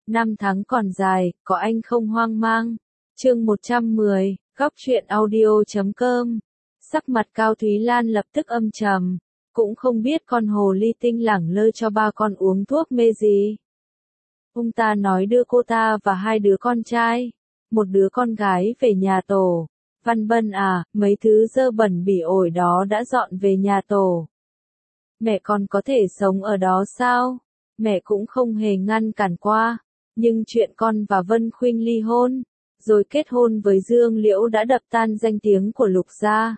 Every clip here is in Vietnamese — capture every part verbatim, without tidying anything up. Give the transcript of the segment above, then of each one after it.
Năm tháng còn dài, có anh không hoang mang. Chương một trăm mười, góc truyện audio chấm com. Sắc mặt Cao Thúy Lan lập tức âm trầm, cũng không biết con hồ ly tinh lẳng lơ cho ba con uống thuốc mê gì. Ông ta nói đưa cô ta và hai đứa con trai, một đứa con gái về nhà tổ. Văn Bân à, mấy thứ dơ bẩn bỉ ổi đó đã dọn về nhà tổ. Mẹ con có thể sống ở đó sao? Mẹ cũng không hề ngăn cản qua. Nhưng chuyện con và Vân Khuynh ly hôn, rồi kết hôn với Dương Liễu đã đập tan danh tiếng của Lục gia.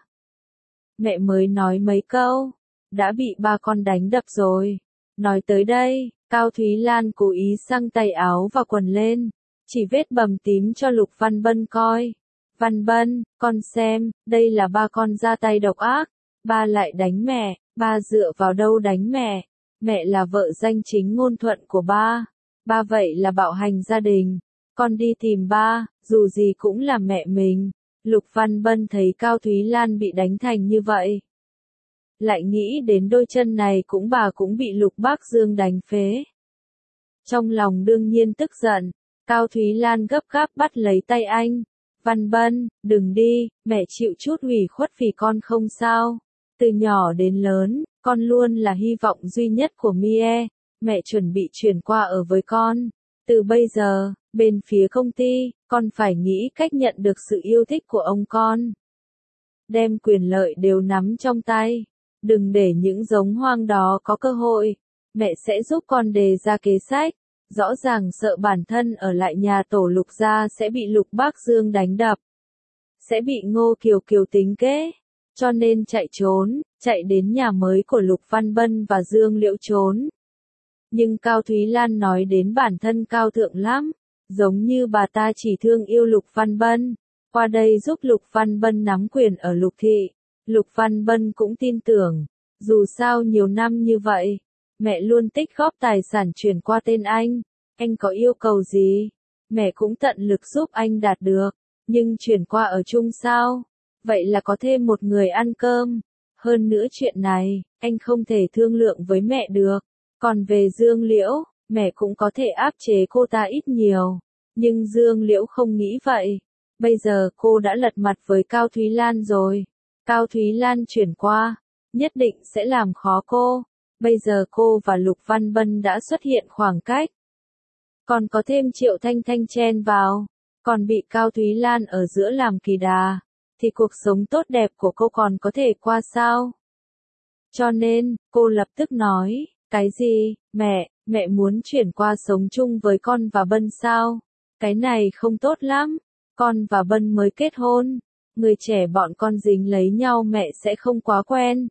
Mẹ mới nói mấy câu, đã bị ba con đánh đập rồi. Nói tới đây, Cao Thúy Lan cố ý xăng tay áo và quần lên, chỉ vết bầm tím cho Lục Văn Bân coi. Văn Bân, con xem, đây là ba con ra tay độc ác, ba lại đánh mẹ, ba dựa vào đâu đánh mẹ, mẹ là vợ danh chính ngôn thuận của ba, ba vậy là bạo hành gia đình, con đi tìm ba, dù gì cũng là mẹ mình. Lục Văn Bân thấy Cao Thúy Lan bị đánh thành như vậy, lại nghĩ đến đôi chân này cũng bà cũng bị Lục Bác Dương đánh phế. Trong lòng đương nhiên tức giận, Cao Thúy Lan gấp gáp bắt lấy tay anh. Văn Bân, đừng đi, mẹ chịu chút ủy khuất vì con không sao. Từ nhỏ đến lớn, con luôn là hy vọng duy nhất của Mie, mẹ chuẩn bị chuyển qua ở với con. Từ bây giờ, bên phía công ty, con phải nghĩ cách nhận được sự yêu thích của ông con. Đem quyền lợi đều nắm trong tay. Đừng để những giống hoang đó có cơ hội. Mẹ sẽ giúp con đề ra kế sách. Rõ ràng sợ bản thân ở lại nhà tổ Lục gia sẽ bị Lục Bác Dương đánh đập. Sẽ bị Ngô Kiều Kiều tính kế. Cho nên chạy trốn, chạy đến nhà mới của Lục Văn Bân và Dương Liễu trốn. Nhưng Cao Thúy Lan nói đến bản thân cao thượng lắm. Giống như bà ta chỉ thương yêu Lục Văn Bân. Qua đây giúp Lục Văn Bân nắm quyền ở Lục thị. Lục Văn Bân cũng tin tưởng. Dù sao nhiều năm như vậy, mẹ luôn tích góp tài sản chuyển qua tên anh. Anh có yêu cầu gì, mẹ cũng tận lực giúp anh đạt được. Nhưng chuyển qua ở chung sao? Vậy là có thêm một người ăn cơm. Hơn nữa chuyện này, anh không thể thương lượng với mẹ được. Còn về Dương Liễu, mẹ cũng có thể áp chế cô ta ít nhiều. Nhưng Dương Liễu không nghĩ vậy. Bây giờ cô đã lật mặt với Cao Thúy Lan rồi. Cao Thúy Lan chuyển qua, nhất định sẽ làm khó cô. Bây giờ cô và Lục Văn Bân đã xuất hiện khoảng cách. Còn có thêm Triệu Thanh Thanh chen vào. Còn bị Cao Thúy Lan ở giữa làm kỳ đà. Thì cuộc sống tốt đẹp của cô còn có thể qua sao? Cho nên, cô lập tức nói, cái gì, mẹ, mẹ muốn chuyển qua sống chung với con và Bân sao? Cái này không tốt lắm, con và Bân mới kết hôn, người trẻ bọn con dính lấy nhau mẹ sẽ không quá quen.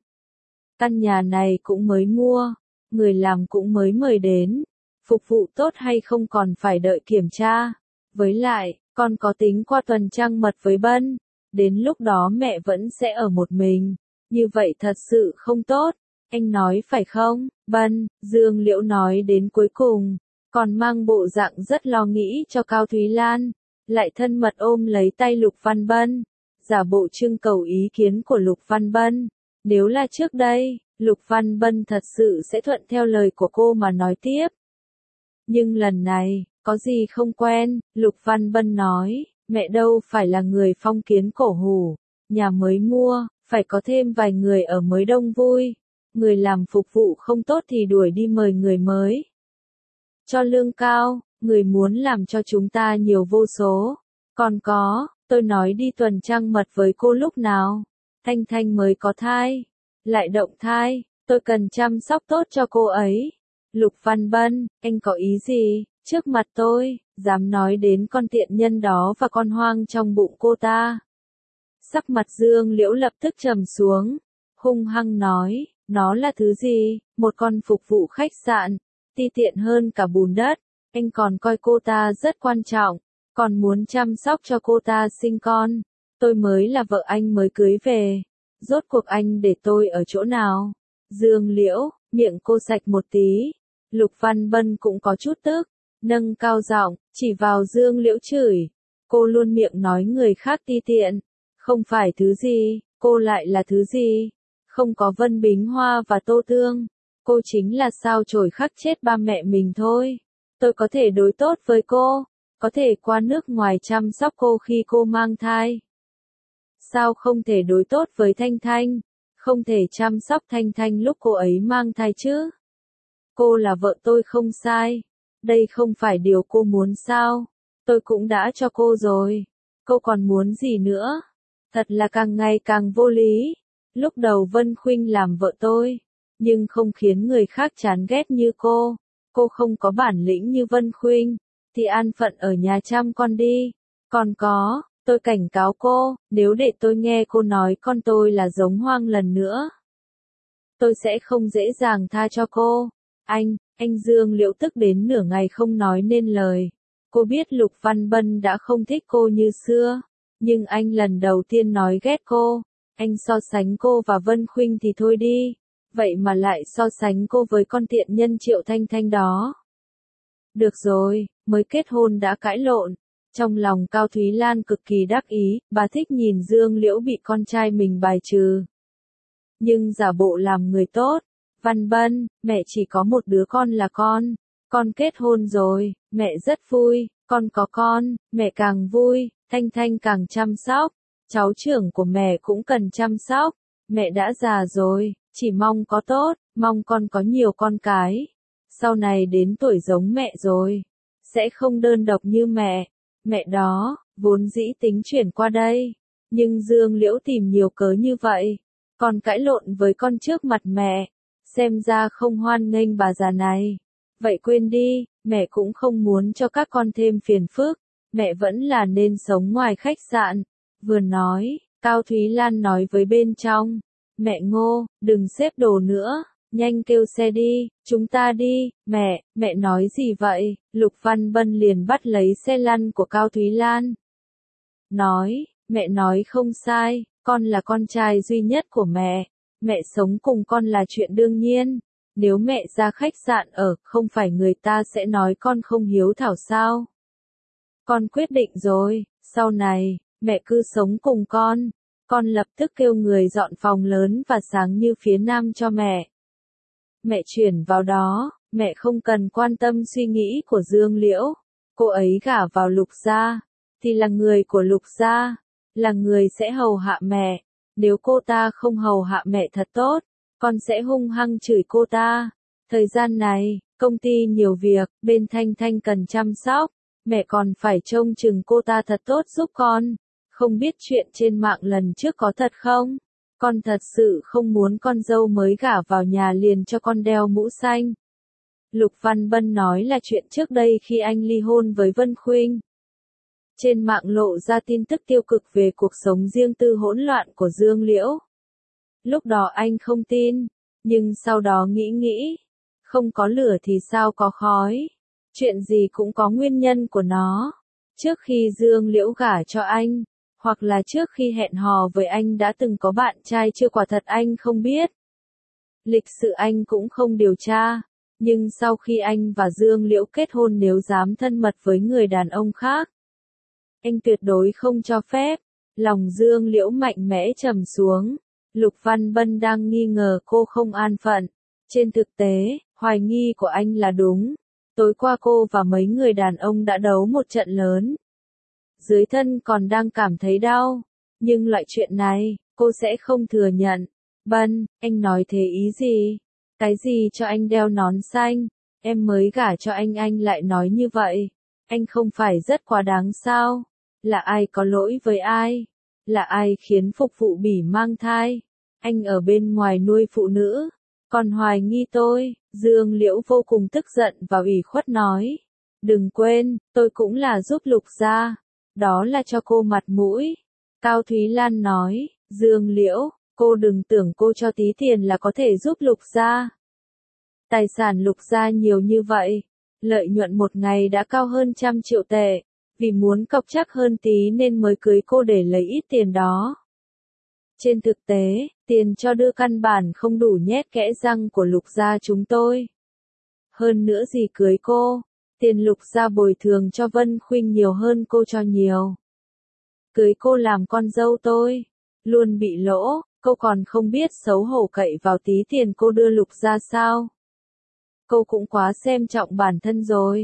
Căn nhà này cũng mới mua, người làm cũng mới mời đến, phục vụ tốt hay không còn phải đợi kiểm tra. Với lại, con có tính qua tuần trăng mật với Bân. Đến lúc đó mẹ vẫn sẽ ở một mình. Như vậy thật sự không tốt. Anh nói phải không, Bân? Dương Liễu nói đến cuối cùng. Còn mang bộ dạng rất lo nghĩ cho Cao Thúy Lan. Lại thân mật ôm lấy tay Lục Văn Bân. Giả bộ trưng cầu ý kiến của Lục Văn Bân. Nếu là trước đây, Lục Văn Bân thật sự sẽ thuận theo lời của cô mà nói tiếp. Nhưng lần này, có gì không quen, Lục Văn Bân nói. Mẹ đâu phải là người phong kiến cổ hủ, nhà mới mua, phải có thêm vài người ở mới đông vui. Người làm phục vụ không tốt thì đuổi đi mời người mới. Cho lương cao, người muốn làm cho chúng ta nhiều vô số. Còn có, tôi nói đi tuần trăng mật với cô lúc nào. Thanh Thanh mới có thai, lại động thai, tôi cần chăm sóc tốt cho cô ấy. Lục Văn Bân, anh có ý gì? Trước mặt tôi, dám nói đến con tiện nhân đó và con hoang trong bụng cô ta. Sắc mặt Dương Liễu lập tức trầm xuống, hung hăng nói, nó là thứ gì, một con phục vụ khách sạn, ti tiện hơn cả bùn đất, anh còn coi cô ta rất quan trọng, còn muốn chăm sóc cho cô ta sinh con, tôi mới là vợ anh mới cưới về, rốt cuộc anh để tôi ở chỗ nào? Dương Liễu, miệng cô sạch một tí, Lục Văn Bân cũng có chút tức. Nâng cao giọng, chỉ vào Dương Liễu chửi. Cô luôn miệng nói người khác ti tiện. Không phải thứ gì, cô lại là thứ gì? Không có Vân Bính Hoa và Tô Tương. Cô chính là sao chổi khắc chết ba mẹ mình thôi. Tôi có thể đối tốt với cô, có thể qua nước ngoài chăm sóc cô khi cô mang thai. Sao không thể đối tốt với Thanh Thanh, không thể chăm sóc Thanh Thanh lúc cô ấy mang thai chứ? Cô là vợ tôi không sai. Đây không phải điều cô muốn sao? Tôi cũng đã cho cô rồi. Cô còn muốn gì nữa? Thật là càng ngày càng vô lý. Lúc đầu Vân Khuynh làm vợ tôi, nhưng không khiến người khác chán ghét như cô. Cô không có bản lĩnh như Vân Khuynh, thì an phận ở nhà chăm con đi. Còn có, tôi cảnh cáo cô, nếu để tôi nghe cô nói con tôi là giống Hoang lần nữa, tôi sẽ không dễ dàng tha cho cô. Anh, anh Dương Liễu tức đến nửa ngày không nói nên lời. Cô biết Lục Văn Bân đã không thích cô như xưa, nhưng anh lần đầu tiên nói ghét cô. Anh so sánh cô và Vân Khuynh thì thôi đi, vậy mà lại so sánh cô với con tiện nhân Triệu Thanh Thanh đó. Được rồi, mới kết hôn đã cãi lộn. Trong lòng Cao Thúy Lan cực kỳ đắc ý, bà thích nhìn Dương Liễu bị con trai mình bài trừ. Nhưng giả bộ làm người tốt. Văn Bân, mẹ chỉ có một đứa con là con. Con kết hôn rồi, mẹ rất vui. Con có con, mẹ càng vui. Thanh Thanh càng chăm sóc. Cháu trưởng của mẹ cũng cần chăm sóc. Mẹ đã già rồi, chỉ mong có tốt, mong con có nhiều con cái. Sau này đến tuổi giống mẹ rồi, sẽ không đơn độc như mẹ. Mẹ đó, vốn dĩ tính chuyển qua đây. Nhưng Dương Liễu tìm nhiều cớ như vậy. Còn cãi lộn với con trước mặt mẹ. Xem ra không hoan nghênh bà già này. Vậy quên đi, mẹ cũng không muốn cho các con thêm phiền phức. Mẹ vẫn là nên sống ngoài khách sạn. Vừa nói, Cao Thúy Lan nói với bên trong. Mẹ Ngô, đừng xếp đồ nữa. Nhanh kêu xe đi, chúng ta đi. Mẹ, mẹ nói gì vậy? Lục Văn Bân liền bắt lấy xe lăn của Cao Thúy Lan. Nói, mẹ nói không sai, con là con trai duy nhất của mẹ. Mẹ sống cùng con là chuyện đương nhiên. Nếu mẹ ra khách sạn ở, không phải người ta sẽ nói con không hiếu thảo sao? Con quyết định rồi, sau này, mẹ cứ sống cùng con. Con lập tức kêu người dọn phòng lớn và sáng như phía nam cho mẹ. Mẹ chuyển vào đó, mẹ không cần quan tâm suy nghĩ của Dương Liễu. Cô ấy gả vào Lục gia, thì là người của Lục gia, là người sẽ hầu hạ mẹ. Nếu cô ta không hầu hạ mẹ thật tốt, con sẽ hung hăng chửi cô ta. Thời gian này, công ty nhiều việc, bên Thanh Thanh cần chăm sóc, mẹ còn phải trông chừng cô ta thật tốt giúp con. Không biết chuyện trên mạng lần trước có thật không? Con thật sự không muốn con dâu mới gả vào nhà liền cho con đeo mũ xanh. Lục Văn Bân nói là chuyện trước đây khi anh ly hôn với Vân Khuynh. Trên mạng lộ ra tin tức tiêu cực về cuộc sống riêng tư hỗn loạn của Dương Liễu. Lúc đó anh không tin, nhưng sau đó nghĩ nghĩ. Không có lửa thì sao có khói. Chuyện gì cũng có nguyên nhân của nó. Trước khi Dương Liễu gả cho anh, hoặc là trước khi hẹn hò với anh đã từng có bạn trai chưa, quả thật anh không biết. Lịch sự anh cũng không điều tra. Nhưng sau khi anh và Dương Liễu kết hôn, nếu dám thân mật với người đàn ông khác, anh tuyệt đối không cho phép. Lòng Dương Liễu mạnh mẽ trầm xuống. Lục Văn Bân đang nghi ngờ cô không an phận. Trên thực tế, hoài nghi của anh là đúng. Tối qua cô và mấy người đàn ông đã đấu một trận lớn. Dưới thân còn đang cảm thấy đau. Nhưng loại chuyện này, cô sẽ không thừa nhận. Bân, anh nói thế ý gì? Cái gì cho anh đeo nón xanh? Em mới gả cho anh anh lại nói như vậy. Anh không phải rất quá đáng sao? Là ai có lỗi với ai? Là ai khiến phục vụ bỉ mang thai? Anh ở bên ngoài nuôi phụ nữ, còn hoài nghi tôi. Dương Liễu vô cùng tức giận và ủy khuất nói. Đừng quên, tôi cũng là giúp Lục gia. Đó là cho cô mặt mũi. Cao Thúy Lan nói. Dương Liễu, cô đừng tưởng cô cho tí tiền là có thể giúp Lục gia. Tài sản Lục gia nhiều như vậy. Lợi nhuận một ngày đã cao hơn trăm triệu tệ. Vì muốn cọc chắc hơn tí nên mới cưới cô để lấy ít tiền đó. Trên thực tế, tiền cho đưa căn bản không đủ nhét kẽ răng của Lục gia chúng tôi. Hơn nữa gì cưới cô, tiền Lục gia bồi thường cho Vân Khuynh nhiều hơn cô cho nhiều. Cưới cô làm con dâu tôi, luôn bị lỗ, cô còn không biết xấu hổ cậy vào tí tiền cô đưa Lục gia sao? Cô cũng quá xem trọng bản thân rồi.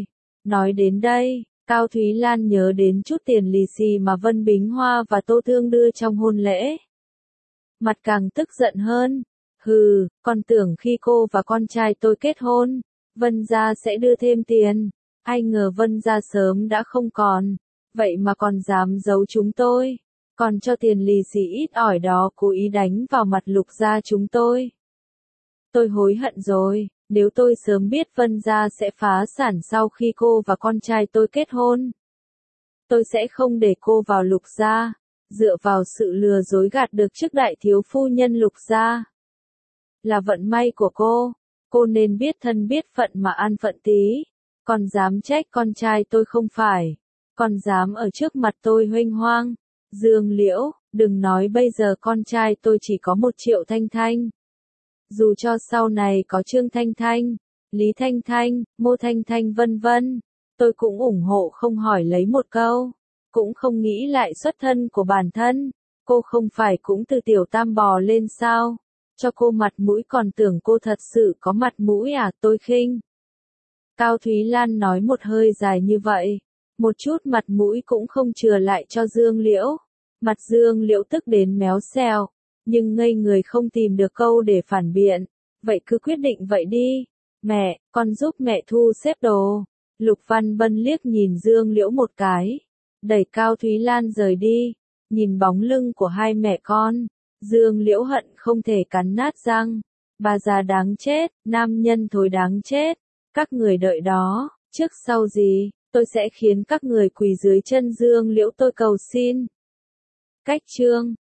Nói đến đây, Cao Thúy Lan nhớ đến chút tiền lì xì mà Vân Bính Hoa và Tô Thương đưa trong hôn lễ. Mặt càng tức giận hơn. Hừ, con tưởng khi cô và con trai tôi kết hôn, Vân gia sẽ đưa thêm tiền. Ai ngờ Vân gia sớm đã không còn. Vậy mà còn dám giấu chúng tôi. Còn cho tiền lì xì ít ỏi đó cố ý đánh vào mặt Lục gia chúng tôi. Tôi hối hận rồi, nếu tôi sớm biết Vân gia sẽ phá sản sau khi cô và con trai tôi kết hôn. Tôi sẽ không để cô vào Lục gia, dựa vào sự lừa dối gạt được chức đại thiếu phu nhân Lục gia. Là vận may của cô, cô nên biết thân biết phận mà ăn phận tí, còn dám trách con trai tôi không phải, còn dám ở trước mặt tôi huênh hoang. Dương Liễu, đừng nói bây giờ con trai tôi chỉ có một triệu thanh thanh. Dù cho sau này có Trương Thanh Thanh, Lý Thanh Thanh, Mô Thanh Thanh vân vân, tôi cũng ủng hộ không hỏi lấy một câu, cũng không nghĩ lại xuất thân của bản thân. Cô không phải cũng từ tiểu tam bò lên sao? Cho cô mặt mũi còn tưởng cô thật sự có mặt mũi à, tôi khinh. Cao Thúy Lan nói một hơi dài như vậy, một chút mặt mũi cũng không chừa lại cho Dương Liễu. Mặt Dương Liễu tức đến méo xèo, nhưng ngây người không tìm được câu để phản biện. Vậy cứ quyết định vậy đi. Mẹ, con giúp mẹ thu xếp đồ. Lục Văn Bân liếc nhìn Dương Liễu một cái, đẩy Cao Thúy Lan rời đi. Nhìn bóng lưng của hai mẹ con, Dương Liễu hận không thể cắn nát răng. Bà già đáng chết, nam nhân thối đáng chết. Các người đợi đó, trước sau gì, tôi sẽ khiến các người quỳ dưới chân Dương Liễu tôi cầu xin. Cách chương